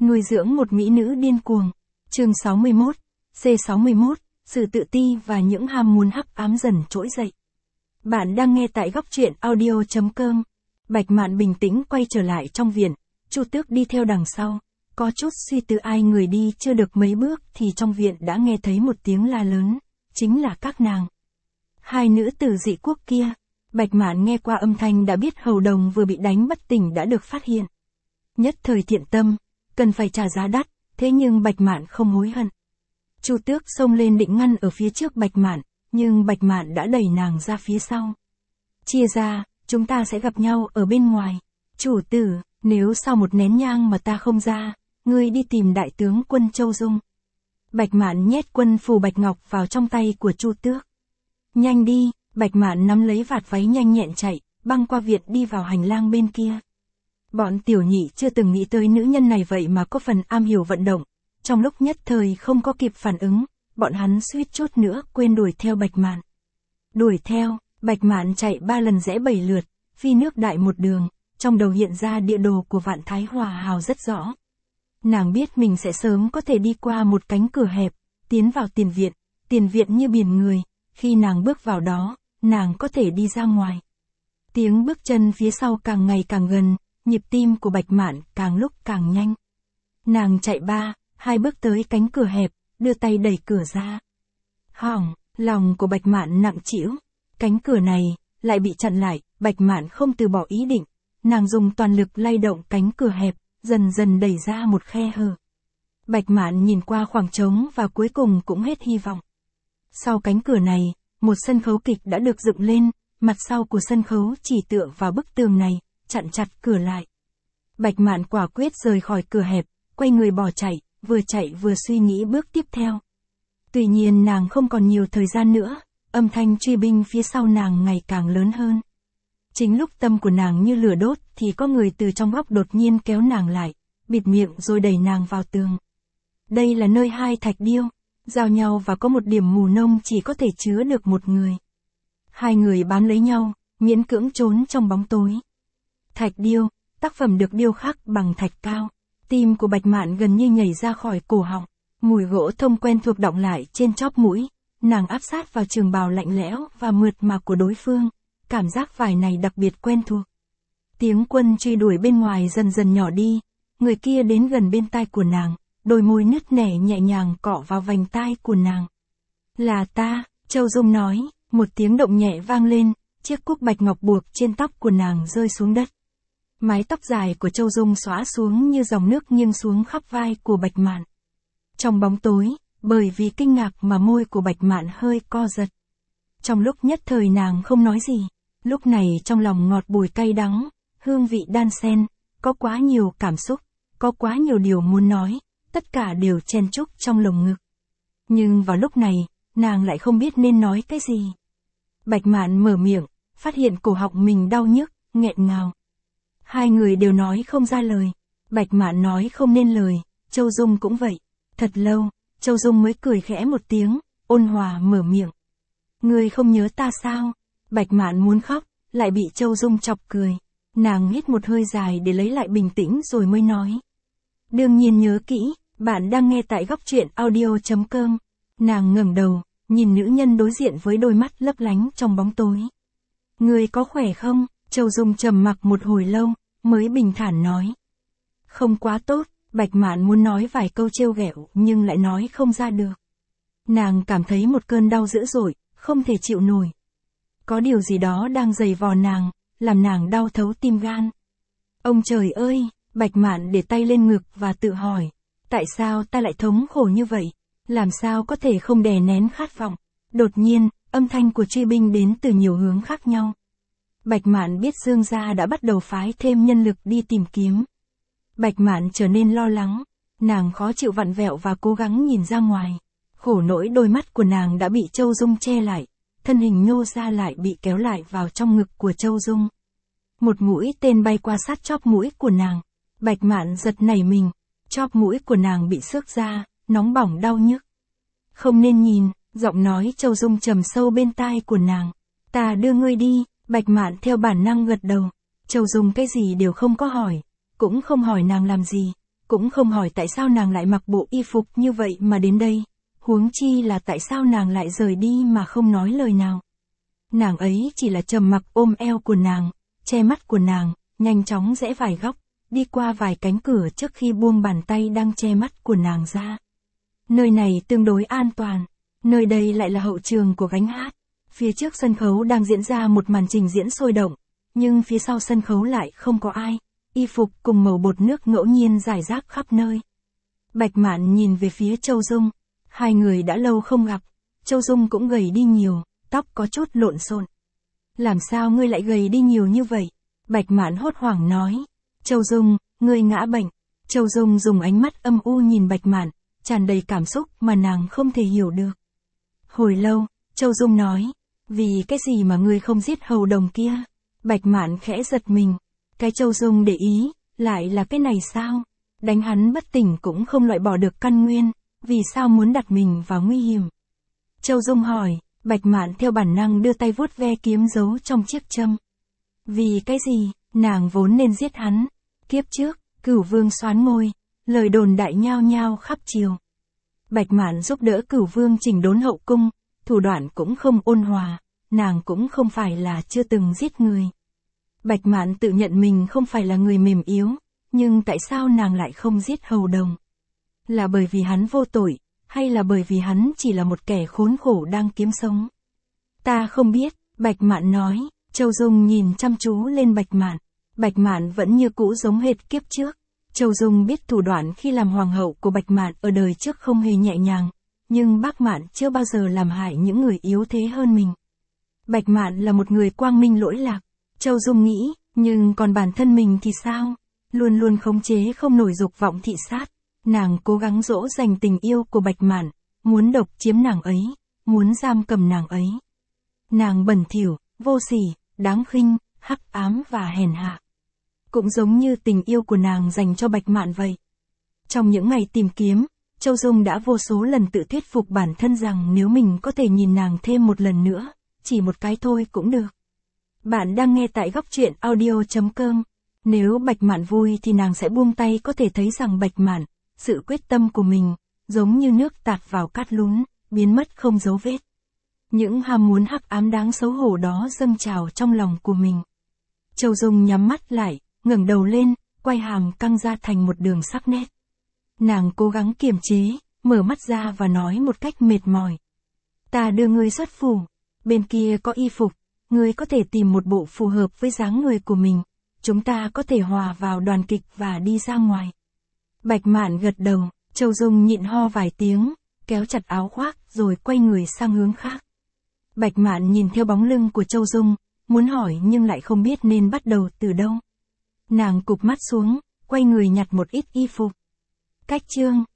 Nuôi dưỡng một mỹ nữ điên cuồng. Chương 61, C61, sự tự ti và những ham muốn hắc ám dần trỗi dậy. Bạn đang nghe tại góc truyện audio.com. Bạch Mạn bình tĩnh quay trở lại trong viện, Chu Tước đi theo đằng sau. Có chút suy tư ai người đi chưa được mấy bước thì trong viện đã nghe thấy một tiếng la lớn, chính là các nàng. Hai nữ tử dị quốc kia. Bạch Mạn nghe qua âm thanh đã biết Hầu Đồng vừa bị đánh bất tỉnh đã được phát hiện. Nhất thời thiện tâm, cần phải trả giá đắt, thế nhưng Bạch Mạn không hối hận. Chu Tước xông lên định ngăn ở phía trước Bạch Mạn, nhưng Bạch Mạn đã đẩy nàng ra phía sau. Chia ra, chúng ta sẽ gặp nhau ở bên ngoài. Chủ tử, nếu sau một nén nhang mà ta không ra, ngươi đi tìm đại tướng quân Châu Dung. Bạch Mạn nhét quân phù bạch ngọc vào trong tay của Chu Tước. Nhanh đi, Bạch Mạn nắm lấy vạt váy nhanh nhẹn chạy, băng qua viện đi vào hành lang bên kia. Bọn tiểu nhị chưa từng nghĩ tới nữ nhân này vậy mà có phần am hiểu vận động. Trong lúc nhất thời không có kịp phản ứng, bọn hắn suýt chút nữa quên đuổi theo Bạch Mạn. Đuổi theo, Bạch Mạn chạy 3 lần rẽ 7 lượt, phi nước đại một đường, trong đầu hiện ra địa đồ của Vạn Thái Hòa Hào rất rõ. Nàng biết mình sẽ sớm có thể đi qua một cánh cửa hẹp, tiến vào tiền viện như biển người, khi nàng bước vào đó, nàng có thể đi ra ngoài. Tiếng bước chân phía sau càng ngày càng gần, nhịp tim của Bạch Mạn càng lúc càng nhanh. Nàng chạy 2 bước tới cánh cửa hẹp, đưa tay đẩy cửa ra. Hỏng, lòng của Bạch Mạn nặng trĩu. Cánh cửa này lại bị chặn lại, Bạch Mạn không từ bỏ ý định, nàng dùng toàn lực lay động cánh cửa hẹp, dần dần đẩy ra một khe hở. Bạch Mạn nhìn qua khoảng trống và cuối cùng cũng hết hy vọng. Sau cánh cửa này, một sân khấu kịch đã được dựng lên, mặt sau của sân khấu chỉ tựa vào bức tường này, chặn chặt cửa lại. Bạch Mạn quả quyết rời khỏi cửa hẹp, quay người bỏ chạy vừa suy nghĩ bước tiếp theo. Tuy nhiên nàng không còn nhiều thời gian nữa, âm thanh truy binh phía sau nàng ngày càng lớn hơn. Chính lúc tâm của nàng như lửa đốt thì có người từ trong góc đột nhiên kéo nàng lại, bịt miệng rồi đẩy nàng vào tường. Đây là nơi 2 thạch điêu, giao nhau và có một điểm mù nông chỉ có thể chứa được một người. 2 người bám lấy nhau, miễn cưỡng trốn trong bóng tối. Thạch điêu, tác phẩm được điêu khắc bằng thạch cao. Tim của Bạch Mạn gần như nhảy ra khỏi cổ họng, mùi gỗ thông quen thuộc đọng lại trên chóp mũi, nàng áp sát vào trường bào lạnh lẽo và mượt mà của đối phương, cảm giác vải này đặc biệt quen thuộc. Tiếng quân truy đuổi bên ngoài dần dần nhỏ đi, người kia đến gần bên tai của nàng, đôi môi nứt nẻ nhẹ nhàng cọ vào vành tai của nàng. Là ta, Châu Dung nói, một tiếng động nhẹ vang lên, chiếc cúc bạch ngọc buộc trên tóc của nàng rơi xuống đất. Mái tóc dài của Châu Dung xõa xuống như dòng nước nghiêng xuống khắp vai của Bạch Mạn. Trong bóng tối, bởi vì kinh ngạc mà môi của Bạch Mạn hơi co giật. Trong lúc nhất thời nàng không nói gì, lúc này trong lòng ngọt bùi cay đắng, hương vị đan xen, có quá nhiều cảm xúc, có quá nhiều điều muốn nói, tất cả đều chen chúc trong lồng ngực. Nhưng vào lúc này, nàng lại không biết nên nói cái gì. Bạch Mạn mở miệng, phát hiện cổ họng mình đau nhức, nghẹn ngào. 2 người đều nói không ra lời. Bạch Mạn nói không nên lời, Châu Dung cũng vậy. Thật lâu, Châu Dung mới cười khẽ một tiếng, ôn hòa mở miệng. Ngươi không nhớ ta sao? Bạch Mạn muốn khóc, lại bị Châu Dung chọc cười. Nàng hít một hơi dài để lấy lại bình tĩnh rồi mới nói. Đương nhiên nhớ kỹ, bạn đang nghe tại góc truyện audio.com. Nàng ngẩng đầu, nhìn nữ nhân đối diện với đôi mắt lấp lánh trong bóng tối. Ngươi có khỏe không? Châu Dung trầm mặc một hồi lâu, mới bình thản nói. Không quá tốt, Bạch Mạn muốn nói vài câu trêu ghẹo nhưng lại nói không ra được. Nàng cảm thấy một cơn đau dữ dội, không thể chịu nổi. Có điều gì đó đang giày vò nàng, làm nàng đau thấu tim gan. Ông trời ơi, Bạch Mạn để tay lên ngực và tự hỏi. Tại sao ta lại thống khổ như vậy? Làm sao có thể không đè nén khát vọng? Đột nhiên, âm thanh của truy binh đến từ nhiều hướng khác nhau. Bạch Mạn biết Dương gia đã bắt đầu phái thêm nhân lực đi tìm kiếm. Bạch Mạn trở nên lo lắng, nàng khó chịu vặn vẹo và cố gắng nhìn ra ngoài. Khổ nỗi đôi mắt của nàng đã bị Châu Dung che lại, thân hình nhô ra lại bị kéo lại vào trong ngực của Châu Dung. Một mũi tên bay qua sát chóp mũi của nàng. Bạch Mạn giật nảy mình, chóp mũi của nàng bị xước ra, nóng bỏng đau nhức. Không nên nhìn, giọng nói Châu Dung trầm sâu bên tai của nàng. Ta đưa ngươi đi. Bạch Mạn theo bản năng gật đầu. Châu Dung cái gì đều không có hỏi, cũng không hỏi nàng làm gì, cũng không hỏi tại sao nàng lại mặc bộ y phục như vậy mà đến đây, huống chi là tại sao nàng lại rời đi mà không nói lời nào. Nàng ấy chỉ là trầm mặc ôm eo của nàng, che mắt của nàng, nhanh chóng rẽ vài góc, đi qua vài cánh cửa trước khi buông bàn tay đang che mắt của nàng ra. Nơi này tương đối an toàn, nơi đây lại là hậu trường của gánh hát. Phía trước sân khấu đang diễn ra một màn trình diễn sôi động, nhưng phía sau sân khấu lại không có ai, y phục cùng màu bột nước ngẫu nhiên rải rác khắp nơi. Bạch Mạn nhìn về phía Châu Dung, hai người đã lâu không gặp, Châu Dung cũng gầy đi nhiều, tóc có chút lộn xộn. Làm sao ngươi lại gầy đi nhiều như vậy? Bạch Mạn hốt hoảng nói. Châu Dung, ngươi ngã bệnh. Châu Dung dùng ánh mắt âm u nhìn Bạch Mạn, tràn đầy cảm xúc mà nàng không thể hiểu được. Hồi lâu, Châu Dung nói, vì cái gì mà ngươi không giết hầu đồng kia? Bạch Mạn khẽ giật mình. Cái Châu Dung để ý, lại là cái này sao? Đánh hắn bất tỉnh cũng không loại bỏ được căn nguyên, vì sao muốn đặt mình vào nguy hiểm? Châu Dung hỏi, Bạch Mạn theo bản năng đưa tay vuốt ve kiếm giấu trong chiếc châm. Vì cái gì, nàng vốn nên giết hắn. Kiếp trước, Cửu Vương soán ngôi, lời đồn đại nhao nhao khắp triều. Bạch Mạn giúp đỡ Cửu Vương chỉnh đốn hậu cung, thủ đoạn cũng không ôn hòa, nàng cũng không phải là chưa từng giết người. Bạch Mạn tự nhận mình không phải là người mềm yếu, nhưng tại sao nàng lại không giết hầu đồng? Là bởi vì hắn vô tội, hay là bởi vì hắn chỉ là một kẻ khốn khổ đang kiếm sống? Ta không biết, Bạch Mạn nói. Châu Dung nhìn chăm chú lên Bạch Mạn. Bạch Mạn vẫn như cũ giống hệt kiếp trước. Châu Dung biết thủ đoạn khi làm hoàng hậu của Bạch Mạn ở đời trước không hề nhẹ nhàng, nhưng bác Mạn chưa bao giờ làm hại những người yếu thế hơn mình. Bạch Mạn là một người quang minh lỗi lạc. Châu Dung nghĩ, nhưng còn bản thân mình thì sao? Luôn luôn khống chế không nổi dục vọng thị sát. Nàng cố gắng dỗ dành tình yêu của Bạch Mạn, muốn độc chiếm nàng ấy, muốn giam cầm nàng ấy. Nàng bẩn thỉu, vô sỉ, đáng khinh, hắc ám và hèn hạ. Cũng giống như tình yêu của nàng dành cho Bạch Mạn vậy. Trong những ngày tìm kiếm, Châu Dung đã vô số lần tự thuyết phục bản thân rằng nếu mình có thể nhìn nàng thêm một lần nữa, chỉ một cái thôi cũng được. Bạn đang nghe tại góc truyện audio.com. Nếu Bạch Mạn vui thì nàng sẽ buông tay, có thể thấy rằng Bạch Mạn, sự quyết tâm của mình, giống như nước tạt vào cát lún, biến mất không dấu vết. Những ham muốn hắc ám đáng xấu hổ đó dâng trào trong lòng của mình. Châu Dung nhắm mắt lại, ngẩng đầu lên, quay hàm căng ra thành một đường sắc nét. Nàng cố gắng kiềm chế, mở mắt ra và nói một cách mệt mỏi. Ta đưa ngươi xuất phủ, bên kia có y phục, ngươi có thể tìm một bộ phù hợp với dáng người của mình, chúng ta có thể hòa vào đoàn kịch và đi ra ngoài. Bạch Mạn gật đầu, Châu Dung nhịn ho vài tiếng, kéo chặt áo khoác rồi quay người sang hướng khác. Bạch Mạn nhìn theo bóng lưng của Châu Dung, muốn hỏi nhưng lại không biết nên bắt đầu từ đâu. Nàng cụp mắt xuống, quay người nhặt một ít y phục. Cách chương